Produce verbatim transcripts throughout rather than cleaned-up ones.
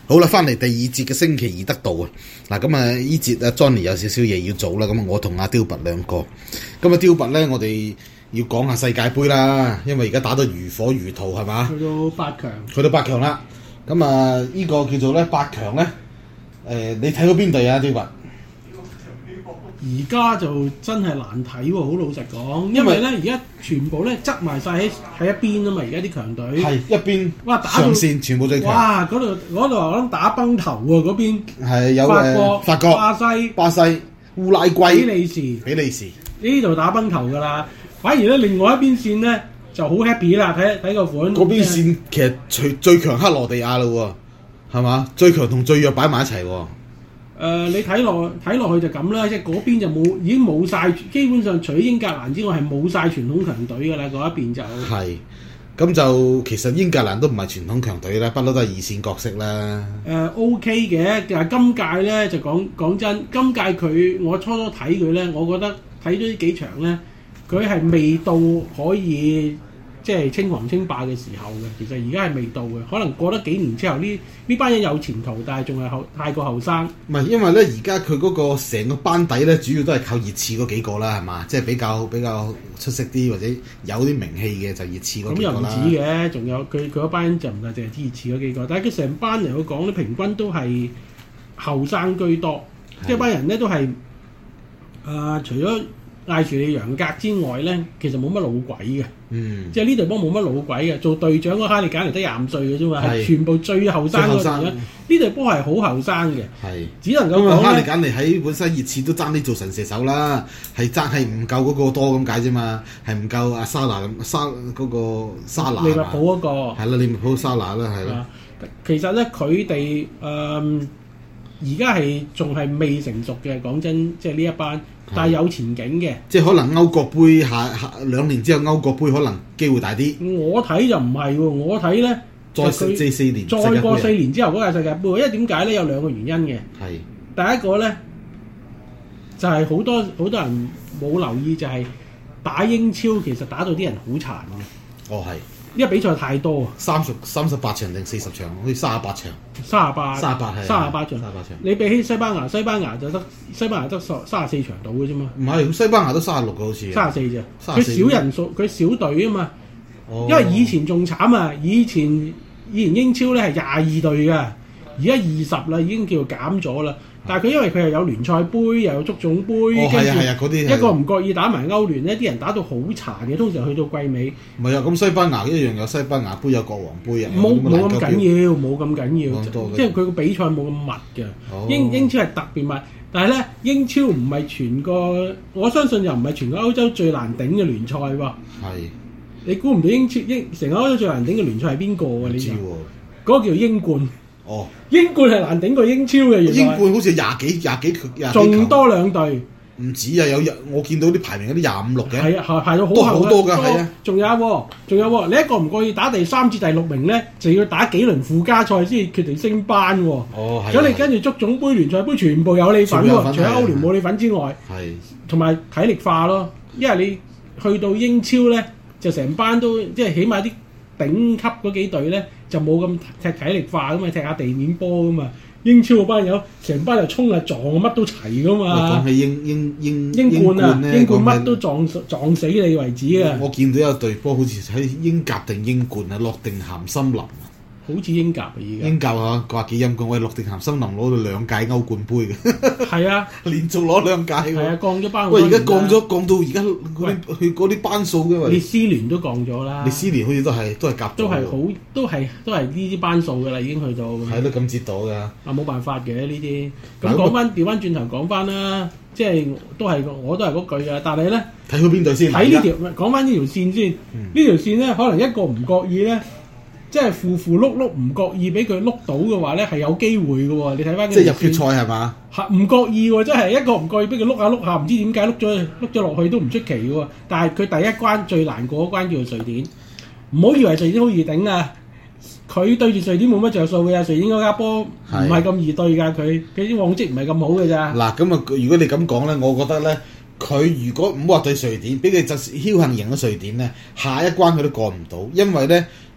好啦，翻嚟第二節嘅星期二得到啊！嗱，咁啊，呢節啊 Johnny 有少少嘢要做啦，咁我同阿雕拔兩個，咁啊雕拔咧，我哋要講下世界盃啦，因為而家打到如火如荼係嘛？ 去到八強， 去到八強啦，咁啊呢個叫做咧八強咧，誒、呃、你睇到邊隊啊雕拔？ 而家就真係難睇喎，好老實講，因為咧而家全部咧執埋晒喺喺一邊啊嘛，而家啲強隊係一邊哇打上線全部最強， 哇嗰度嗰度我諗打崩頭喎嗰邊， 係有法國、 法國、 巴西、 巴西、烏拉圭、 比利時、 比利時呢度打崩頭㗎啦，反而咧另外一邊線咧就好 happy 啦，睇睇個款。 嗰邊線其實最最強克羅地亞啦喎，係嘛？最強同最弱擺埋一齊喎。 誒、呃，你睇落睇落去就咁啦，即係嗰邊就冇，已經冇晒，基本上除咗英格蘭之外係冇晒傳統強隊㗎啦，嗰一邊就係，咁就其實英格蘭都唔係傳統強隊啦，不嬲都係二線角色啦。 誒、呃、OK 嘅，但係今屆咧就講講真，今屆佢我初初睇佢咧，我覺得睇咗呢幾場咧，佢係未到可以即係稱王稱霸嘅時候嘅。其實而家係未到嘅，可能過得幾年之後，呢呢班人有前途，但係仲係後太過後生。 唔係，因為咧而家佢嗰個成個班底咧，主要都係靠熱刺嗰幾個啦，係嘛？即係比較比較出色啲或者有啲名氣嘅就熱刺嗰咁幾個啦。 又唔止嘅，仲有佢佢嗰班人就唔係淨係熱刺嗰幾個，但係佢成班嚟講咧，平均都係後生居多，即係班人咧都係誒、呃、除咗艾殊利楊格之外咧，其實冇乜老鬼嘅。 嗯， 即係呢隊波冇乜老鬼嘅，做隊長嗰哈利簡尼得廿五歲嘅啫嘛，係全部最後生嗰個。呢隊波係好後生嘅， 係只能夠講哈利簡尼喺本身熱刺都爭啲做神射手啦，係爭係唔夠嗰個多咁解啫嘛，係唔夠阿沙拿咁沙嗰個沙拿。 利物浦嗰個係啦，利物浦沙拿啦，係啦。 其實咧，佢哋誒而家係仲係未成熟嘅，講真，即係呢一班。但係有前景嘅， 即係可能歐國杯下下兩年之後歐國杯可能機會大啲。 我睇就唔係喎，我睇咧再四四年， 再過四年之後嗰屆世界盃，因為點解咧？有兩個原因嘅。係第一個咧，就係、是、好多好多人冇留意，就係打英超其實打到啲人好殘嘅。 哦，係。 因為比賽太多， 三十三十八場定四十場，好似三十八場。 三十八， 三十八係。 三十八場， 三十八場。 你比起西班牙，西班牙就得西班牙得三十四場到嘅啫嘛。 唔係，西班牙都三十六個好似。 三十四啫。佢少人數，佢少隊啊嘛。哦。因為以前仲慘啊！以前以前英超咧係廿二隊㗎，而家二十啦，已經叫減咗啦。但係佢因為佢又有聯賽盃，又有足總盃， 哦係啊係啊嗰啲， 一個唔覺意打埋歐聯咧，啲人打到好殘嘅，通常去到季尾。 唔係啊，咁西班牙一樣有西班牙杯，有國王杯啊。 冇冇咁緊要，冇咁緊要， 即係佢個比賽冇咁密嘅。哦、英英超係特別密，但係咧英超唔係全個，我相信又唔係全個歐洲最難頂嘅聯賽喎。係。你估唔到英超英成個歐洲最難頂嘅聯賽係邊個啊？你知喎？嗰個叫英冠。哦，英冠係難頂過英超嘅，原來英冠好似廿幾廿幾廿幾仲多兩隊， 唔止啊！有我見到啲排名嗰啲廿五六嘅， 係啊，排到好後好多㗎，係啊。 仲有喎，仲有喎，你一個唔覺意打第三至第六名咧，就要打幾輪附加賽先決定升班喎。哦，係。咁你跟住足總杯、聯賽杯全部有你份喎，除咗歐聯冇你份之外，係。同埋體力化咯，因為你去到英超咧，就成班都即係起碼啲頂級嗰幾隊咧。就冇咁踢體力化咁嘛，踢下地面波噶嘛。英超嗰班友成班就衝啊撞啊，乜都齊噶嘛。 講起英英英英冠啊，英冠乜都撞撞死你為止啊！ 我見到有隊波好似喺英甲定英冠啊，諾定咸森林。 好似英甲啊，而家英甲啊，話幾陰功，喂，諾定咸森林攞到兩屆歐冠杯嘅， 係啊， 連續攞兩屆喎， 係啊，降咗班。 喂，而家降咗，降到而家嗰啲去嗰啲班數嘅嘛。 列斯聯都降咗啦， 列斯聯好似都係都係夾， 都係好，都係都係呢啲班數㗎啦，已經去到。 係都咁折到㗎。 啊，冇辦法嘅呢啲。咁講翻調翻轉頭講翻啦，即係都係我都係嗰句啊，但係咧睇佢邊隊先？ 睇呢條講翻呢條線先，呢、嗯、條線咧可能一個唔覺意咧。即係符符碌碌唔覺意俾佢碌到嘅話咧，係有機會嘅喎。你睇翻即係入決賽係嘛？係唔覺意喎，即係一個唔覺意俾佢碌下碌下，唔知點解碌咗碌咗落去都唔出奇嘅喎。但係佢第一關最難過嗰關叫做瑞典，唔好以為瑞典好易頂啊！佢對住瑞典冇乜着數嘅，瑞典嗰家波唔係咁易對㗎，佢佢啲往績唔係咁好嘅咋。 嗱咁啊，如果你咁講咧，我覺得咧，佢如果唔好話對瑞典，俾佢就僥倖贏咗瑞典咧，下一關佢都過唔到，因為咧。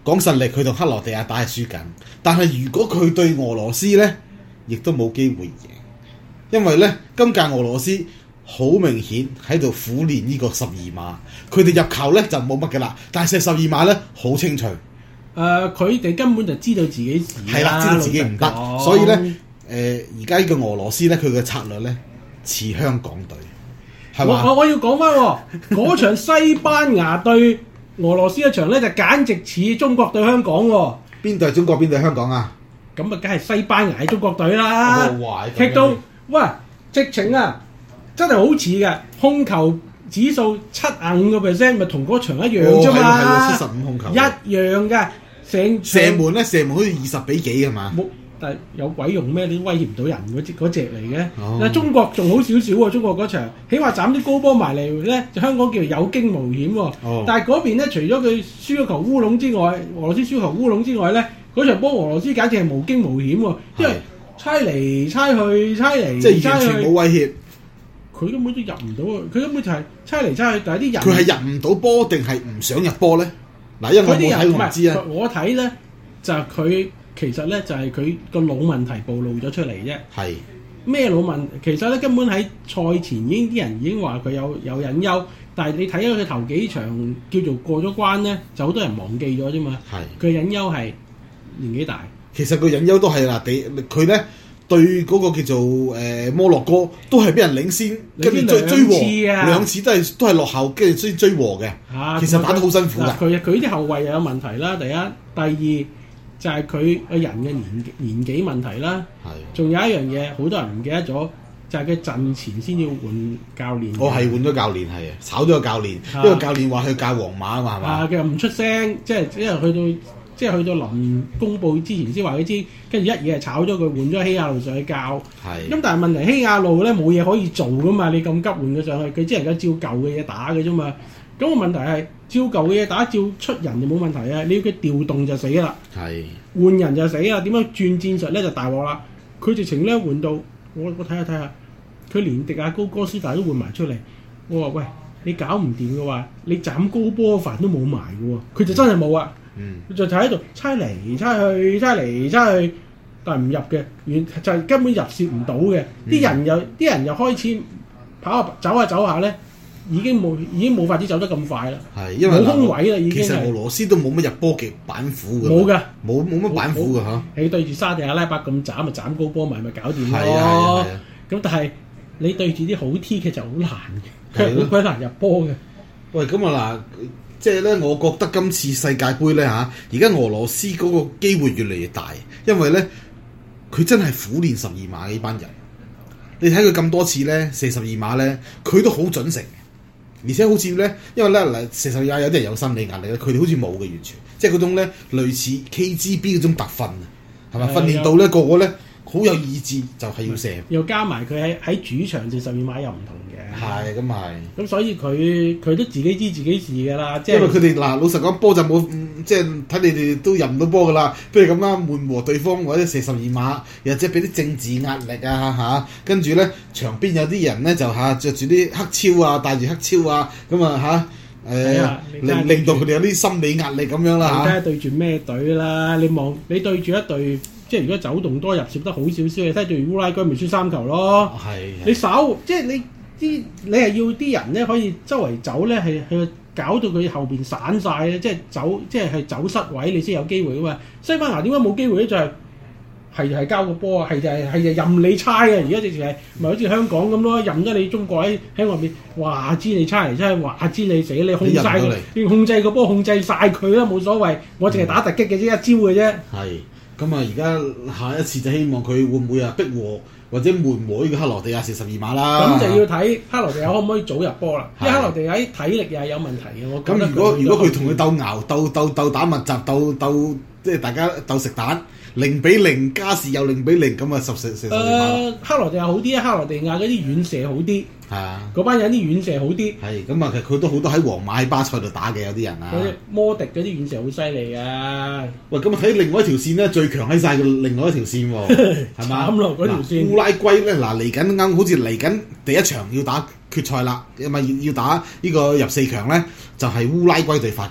講實力，佢同克羅地亞打係輸緊，但係如果佢對俄羅斯咧，亦都冇機會贏，因為咧今屆俄羅斯好明顯喺度苦練呢個十二碼，佢哋入球咧就冇乜嘅啦，但係射十二碼咧好清脆。 誒、呃，佢哋根本就知道自己事係啦，知道自己唔得，所以咧誒而家呢個俄羅斯咧，佢嘅策略咧似香港隊，係嘛？ 我我要講翻喎，嗰場西班牙對俄羅斯一場咧，就簡直似中國對香港喎。 邊隊係中國，邊隊係香港啊？ 咁啊，梗係西班牙係中國隊啦。 哦、 踢到喂，直情啊，真係好似嘅控球指數七十五個 percent，咪同嗰場一樣啫嘛。 係喎，七十五控球一樣嘅。成射門咧，射門好似二十比幾係嘛？ 冇，但係有鬼用咩？你威脅唔到人嗰隻嗰隻嚟嘅。 哦、 但係中國仲好少少喎，中國嗰場起碼斬啲高波埋嚟咧，就香港叫做有驚無險喎。 哦、但係嗰邊咧，除咗佢輸咗球烏龍之外，俄羅斯輸球烏龍之外咧，嗰場波俄羅斯簡直係無驚無險喎，因為猜嚟猜去，猜嚟即係完全冇威脅。 佢根本都入唔到啊！佢根本就係猜嚟猜去，但係啲人佢係入唔到波定係唔想入波咧？嗱，因為我冇睇我唔知啊。 我睇咧就係、是、佢其實咧就係佢個腦問題暴露咗出嚟啫。 係咩腦問？其實咧根本喺賽前已經啲人已經話佢有有隱憂，但係你睇咗佢頭幾場叫做過咗關咧，就好多人忘記咗啫嘛。係佢隱憂係年紀大。 其實個隱憂都係嗱，地佢咧對嗰個叫做誒、呃、摩洛哥都係俾人領先，跟住追追和兩次都係都係落後，跟住追追和嘅。啊、其實打得好辛苦㗎。 佢佢啲後衞又有問題啦，第一、第二就係佢個人嘅年年紀問題啦。係。仲有一樣嘢，好多人唔記得咗，就係佢陣前先要換教練。我係換咗教練，係啊，炒咗個教練，因為教練話去教皇馬啊嘛，係嘛？ 啊，佢又唔出聲，即係因為去到。即係去到臨公佈之前先話佢知，跟住一嘢係炒咗佢，換咗希亞路上去教。係。咁但係問題希亞路咧冇嘢可以做噶嘛？你咁急換佢上去，佢只能夠照舊嘅嘢打嘅啫嘛。咁個問題係照舊嘅嘢打，照出人就冇問題啊！你要佢調動就死啦。係。換人就死啦！點樣轉戰術咧就大鑊啦！佢直情咧換到我我睇下睇下，佢連迪亞高哥斯達都換埋出嚟。我話喂，你搞唔掂嘅話，你斬高波飯都冇埋嘅喎。佢就真係冇啊！嗯，就就喺度猜嚟猜去，猜嚟猜去，但係唔入嘅，完就係根本入蝕唔到嘅。啲、嗯、人又啲人又開始跑下走下走下咧，已經冇已經冇法子走得咁快啦。係，因為冇空位啦，已經。其實俄羅斯都冇乜入波嘅板斧㗎。冇㗎，冇冇乜板斧㗎嚇。你對住沙地阿拉伯咁斬，咪斬高波咪咪搞掂咯。係啊係啊。咁但係你對住啲好 T 嘅就好難嘅，佢好鬼難入波嘅。喂，咁啊嗱。即係咧，我覺得今次世界盃咧嚇，而家俄羅斯嗰個機會越嚟越大，因為咧佢真係苦練十二碼呢班人。你睇佢咁多次咧射十二碼咧，佢都好準成，而且好似咧，因為咧嗱射十二碼有啲人有心理壓力咧，佢哋好似冇嘅完全，即係嗰種咧類似 K G B 嗰種特訓啊，係咪？訓練到咧個個咧好有意志，就係要射。又加埋佢喺喺主場射十二碼又唔同嘅。係，咁係。咁所以佢佢都自己知自己事㗎啦，即係因為佢哋嗱老實講波就冇，即係睇你哋都入唔到波㗎啦。不如咁啦，悶和對方或者射十二碼，又或者俾啲政治壓力啊嚇，跟住咧場邊有啲人咧就嚇著住啲黑超啊，戴住黑超啊，咁啊嚇誒令令到佢哋有啲心理壓力咁樣啦嚇。你睇下對住咩隊啦？你望你對住一隊。即係如果走動多入攝得好少少，你睇對烏拉圭咪輸三球咯。係。你稍即係你啲你係要啲人咧可以周圍走咧，係去搞到佢後邊散晒咧，即係走即係係走失位，你先有機會噶嘛。西班牙點解冇機會咧？就係係係交個波啊，係就係係就任你猜啊！而家直情係咪好似香港咁咯？任得你中國喺喺外面話知你猜嚟猜去，話知你死，你控制佢，你控制個波控制晒佢啦，冇所謂。我淨係打突擊嘅啫，一招嘅啫。係。咁啊！而家下一次就希望佢會唔會啊逼和或者悶和呢個克羅地亞射十二碼啦。咁就要睇克羅地亞可唔可以早入波啦。因為克羅地亞體力又係有問題嘅。我咁如果如果佢同佢鬥熬、鬥鬥鬥打密集、鬥鬥即係大家鬥食蛋，零比零加時又零比零，咁啊十四四十二碼。誒，克羅地亞好啲啊！克羅地亞嗰啲遠射好啲。係啊，嗰班人啲遠射好啲。係咁啊，其實佢都好多喺皇馬喺巴塞度打嘅有啲人啊。嗰啲摩迪嗰啲遠射好犀利啊！喂，咁啊睇另外一條線咧，最強喺晒嘅另外一條線喎，係嘛？慘咯嗰條線。烏拉圭咧嗱嚟緊啱好似嚟緊第一場要打決賽啦，因為要要打呢個入四強咧，就係烏拉圭對法國。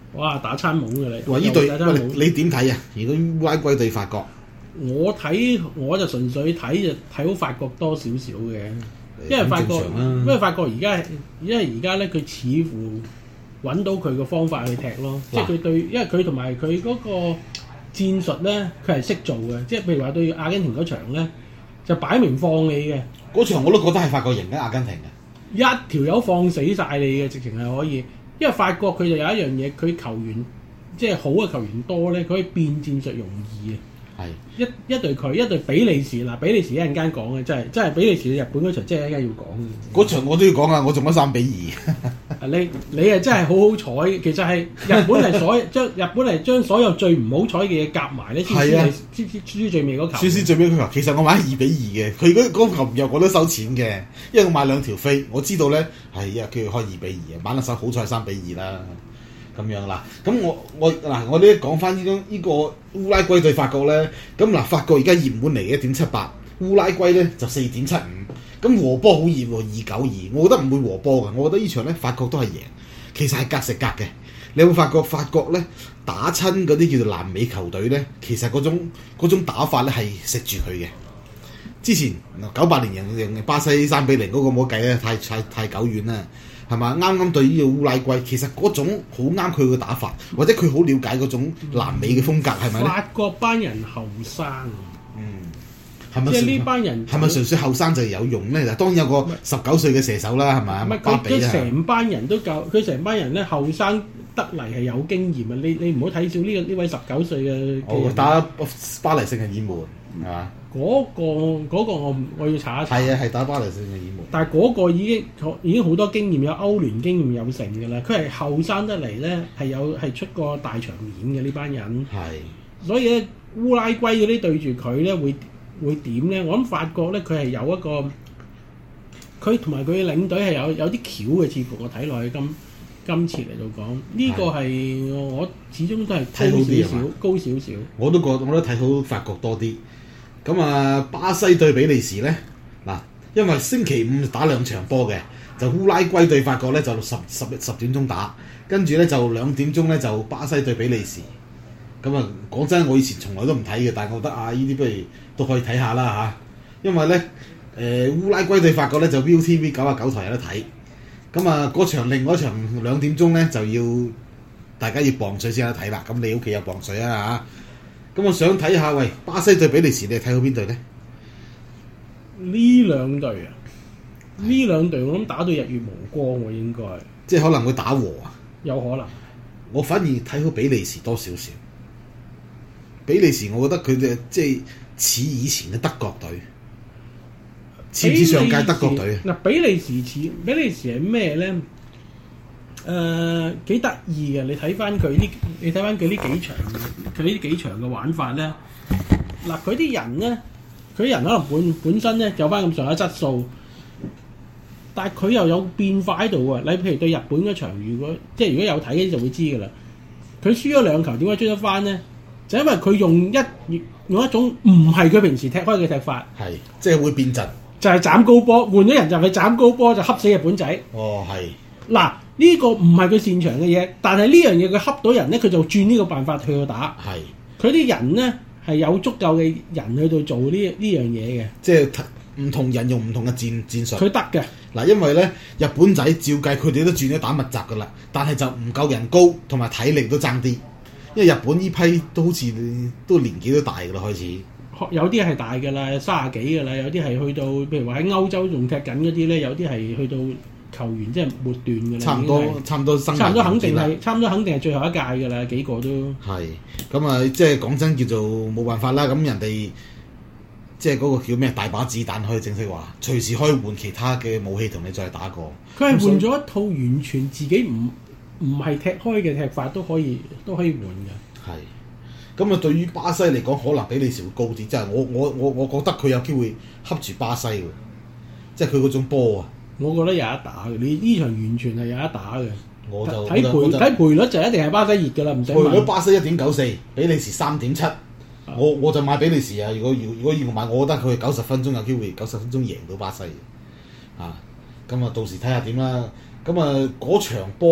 哇！打餐懵嘅你。 哇！呢隊喂你點睇啊？如果烏拉圭對法國， 我睇我就純粹睇就睇好法國多少少嘅，因為法國、啊、因為法國而家因為而家咧佢似乎揾到佢個方法去踢咯，即係佢對，因為佢同埋佢嗰個戰術咧，佢係識做嘅，即係譬如話對阿根廷嗰場咧，就擺明放你嘅。 嗰場我都覺得係法國贏緊阿根廷嘅， 一條友放死晒你嘅，直情係可以。因為法國佢就有一樣嘢，佢球員即係好嘅球員多咧，佢可以變戰術容易嘅。係一一隊佢一隊比利時嗱，比利時一陣間講嘅，真係真係比利時日本嗰場，真係一陣間要講嘅。 嗰場我都要講啊！我中咗三比二。 你你係真係好好彩，其實係日本係所將日本係將所有最唔好彩嘅嘢夾埋咧，先先係輸輸最尾嗰球。輸輸最尾嗰球，其實我買二比二嘅，佢嗰嗰球又我都收錢嘅，因為我買兩條飛，我知道咧係啊，佢開二比二，玩得手好彩三比二啦。咁樣啦，咁我我嗱我呢講翻呢種呢個烏拉圭對法國咧，咁嗱法國而家熱門嚟嘅一點七八，烏拉圭咧就四點七五，咁和波好熱喎二九二，我覺得唔會和波嘅，我覺得呢場咧法國都係贏，其實係格食格嘅。你有冇發覺法國咧打親嗰啲叫做南美球隊咧，其實嗰種嗰種打法咧係食住佢嘅。之前九八年贏贏巴西三比零嗰個冇計咧，太太太久遠啦。係嘛？啱啱對呢個烏拉圭，其實嗰種好啱佢嘅打法，或者佢好了解嗰種南美嘅風格，係咪咧？法國班人後生， 嗯，係咪？ 即係呢班人係咪純粹後生就有用咧？當然有個十九歲嘅射手啦，係咪？ 唔係佢佢成班人都夠，佢成班人咧後生得嚟係有經驗啊！你你唔好睇少呢個呢位十九歲嘅。 我打巴黎聖日耳門係嘛？ 嗰、那個嗰、那個我我要查一查。係啊，係打巴黎聖日耳門。 但係嗰個已經已經好多經驗，有歐聯經驗有成㗎啦。佢係後生得嚟咧，係有係出過大場面嘅呢班人。係。所以咧，烏拉圭嗰啲對住佢咧，會會點咧？我諗法國咧，佢係有一個，佢同埋佢嘅領隊係有有啲橋嘅，似乎我睇落去今今次嚟到講，呢、這個係我始終都係高少少，高少少。 我都覺我都睇好法國多啲。咁啊，巴西對比利時咧，嗱，因為星期五打兩場波嘅，就烏拉圭對法國咧就十十十點鐘打，跟住咧就兩點鐘咧就巴西對比利時。咁啊，講真，我以前從來都唔睇嘅，但係我覺得啊，呢啲不如都可以睇下啦嚇。因為咧，誒、呃、烏拉圭對法國咧就 V O T V 九啊九台有得睇。咁啊，嗰場另外一場兩點鐘咧就要大家要磅水先有得睇啦。咁你屋企有磅水啊嚇？咁我想睇下，喂，巴西對比利時，你睇好邊隊咧？ 呢兩隊啊，呢兩隊我諗打到日月無光喎，應該。 即係可能會打和啊？有可能。 我反而睇好比利時多少少。比利時，我覺得佢哋即係似以前嘅德國隊，似唔似上屆德國隊啊？ 嗱，比利時似比利時係咩咧？誒幾得意嘅，你睇翻佢呢？你睇翻佢呢幾場，佢呢幾場嘅玩法咧。嗱，佢啲人咧，佢啲人可能本本身咧有翻咁上下質素，但係佢又有變化喺度喎。你譬如對日本嗰場，如果即係如果有睇嘅就會知㗎啦。佢輸咗兩球，點解追得翻咧？就因為佢用一用一種唔係佢平時踢開嘅踢法， 係即係會變陣， 就係斬高波，換咗人就係斬高波就恰死日本仔。 哦，係嗱。呢、這個唔係佢擅長嘅嘢，但係呢樣嘢佢恰到人咧，佢就轉呢個辦法去到打。係佢啲人咧係有足夠嘅人去到做呢呢樣嘢嘅。即係唔同人用唔同嘅戰戰術。佢得嘅嗱，因為咧日本仔照計佢哋都轉咗打密集噶啦，但係就唔夠人高同埋體力都爭啲，因為日本呢批都好似都年紀都大噶啦開始。 有啲係大噶啦，三十幾噶啦，有啲係去到譬如話喺歐洲仲踢緊嗰啲咧，有啲係去到。球員即係末段嘅啦，差唔多差唔多生差唔多肯定係差唔多肯定係最後一屆嘅啦，幾個都係咁啊！即係講真叫做冇辦法啦。咁人哋即係嗰個叫咩大把子彈可以正式話，隨時可以換其他嘅武器同你再打過。 佢係換咗一套完全自己唔唔係踢開嘅踢法都可以都可以換嘅。 係咁啊！對於巴西嚟講，可能比利時會高啲。即係我我我我覺得佢有機會恰住巴西喎，即係佢嗰種波啊！ 我覺得有得打嘅，你呢場完全係有得打嘅。 我就睇賠睇賠率就一定係巴西熱㗎啦，唔使問。 賠率巴西一點九四，比利時三點七。我我就買比利時啊！如果如如果要我買，我覺得佢九十分鐘有機會，九十分鐘贏到巴西。啊，咁啊到時睇下點啦。咁啊嗰場波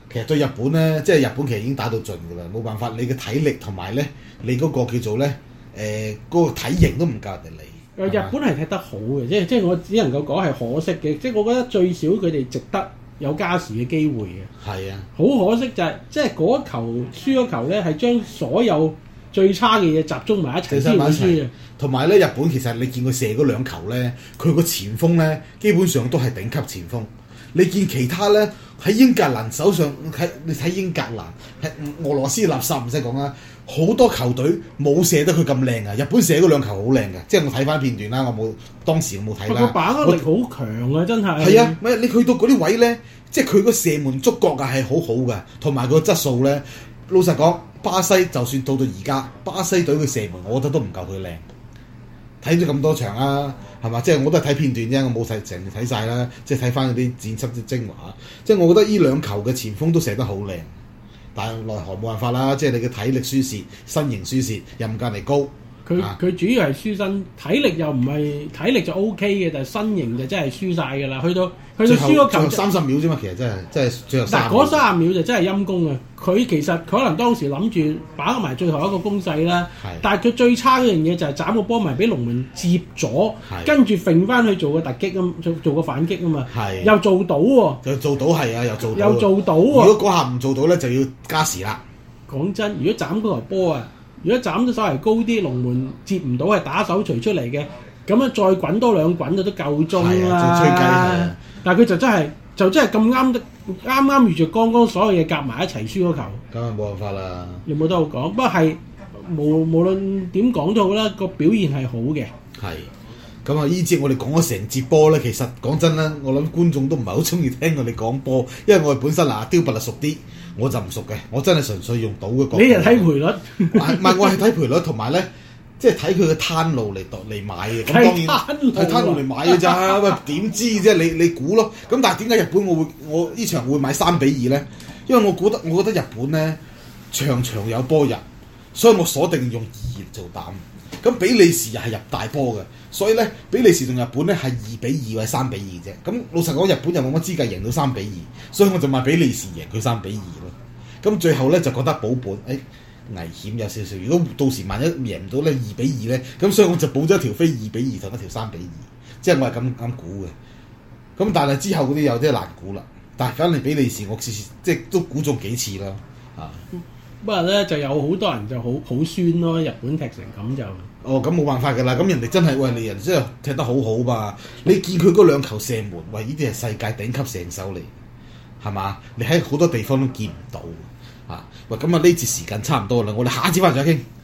其實對日本咧，即係日本其實已經打到盡㗎啦，冇辦法，你嘅體力同埋咧，你嗰個叫做咧，誒、呃、嗰、那個體型都唔夠人哋嚟。 日本係踢得好嘅，即係即係我只能夠講係可惜嘅，即係我覺得最少佢哋值得有加時嘅機會嘅。 係啊， 好可惜就係、是、即係嗰球輸咗球咧，係將所有最差嘅嘢集中埋一齊先會輸嘅。 同埋咧，日本其實你見佢射嗰兩球咧，佢個前鋒咧基本上都係頂級前鋒。你見其他咧喺英格蘭手上，喺你睇英格蘭係俄羅斯垃圾唔使講啦，好多球隊冇射得佢咁靚啊！日本射嗰兩球好靚嘅，即係我睇翻片段啦，我冇當時我冇睇啦。 個把握力好強啊，真係。 係啊，咪你去到嗰啲位咧，即係佢個射門觸覺啊係好好嘅，同埋個質素咧，老實講，巴西就算到到而家，巴西隊嘅射門，我覺得都唔夠佢靚。睇咗咁多場啊，係嘛？即係我都係睇片段啫，我冇睇成日睇晒啦。即係睇翻嗰啲剪輯啲精華。即係我覺得呢兩球嘅前鋒都射得好靚，但係奈何冇辦法啦。即係你嘅體力輸蝕，身形輸蝕，又唔夠你高。 佢佢、啊、主要係輸身，體力又唔係體力就 O K 嘅，但係身形就真係輸晒㗎啦。去到去到輸咗球三十秒啫嘛，其實真係真係最後三十秒。 嗱嗰三十秒就真係陰功啊！佢其實可能當時諗住把握埋最後一個攻勢啦，但係佢最差嗰樣嘢就係斬個波埋俾龍門接咗，跟住揈翻去做個突擊啊，做做個反擊啊嘛，又做到喎、哦， 又做到係啊，又做到， 又做到喎、哦。 如果嗰下唔做到咧，就要加時啦。 講真，如果斬嗰球波啊，如果斬得稍為高啲，龍門接唔到係打手錘出嚟嘅，咁啊再滾多兩滾就都夠鐘啦。吹雞但係佢就真係就真係咁啱得。啱啱遇住剛剛所有嘢夾埋一齊輸嗰球， 咁啊冇辦法啦。 你冇得好講，不過係無無論點講都好啦，個表現係好嘅。 係咁啊！呢節我哋講咗成節波咧，其實講真啦，我諗觀眾都唔係好中意聽我哋講波，因為我哋本身嗱雕拔啊熟啲，我就唔熟嘅，我真係純粹用賭嘅角度。 你係睇賠率？唔係我係睇賠率，同埋咧。即係睇佢嘅攤路嚟度嚟買嘅，咁當然係攤路嚟買嘅咋，喂點知啫？你你估咯。咁但係點解日本我會我呢場會買三比二咧？因為我覺得我覺得日本咧場場有波入，所以我鎖定用二做膽。咁比利時又係入大波嘅，所以咧比利時同日本咧係二比二或者三比二啫。咁老實講，日本又冇乜資格贏到三比二，所以我就買比利時贏佢三比二咯。咁最後咧就覺得保本，誒、哎。危險有少少，如果到時萬一贏唔到咧二比二咧，咁所以我就補咗一條飛二比二同一條三比二，即係我係咁咁估嘅。咁但係之後嗰啲有啲難估啦。但係反正比利時我次次即係都估中幾次啦。啊， 不過咧就有好多人就好好酸咯，日本踢成咁就。 哦，咁冇辦法㗎啦。咁人哋真係喂，你人真係踢得好好吧？你見佢嗰兩球射門，喂呢啲係世界頂級射手嚟，係嘛？你喺好多地方都見唔到。啊，喂，咁啊呢節時間差唔多啦，我哋下一節翻嚟再傾。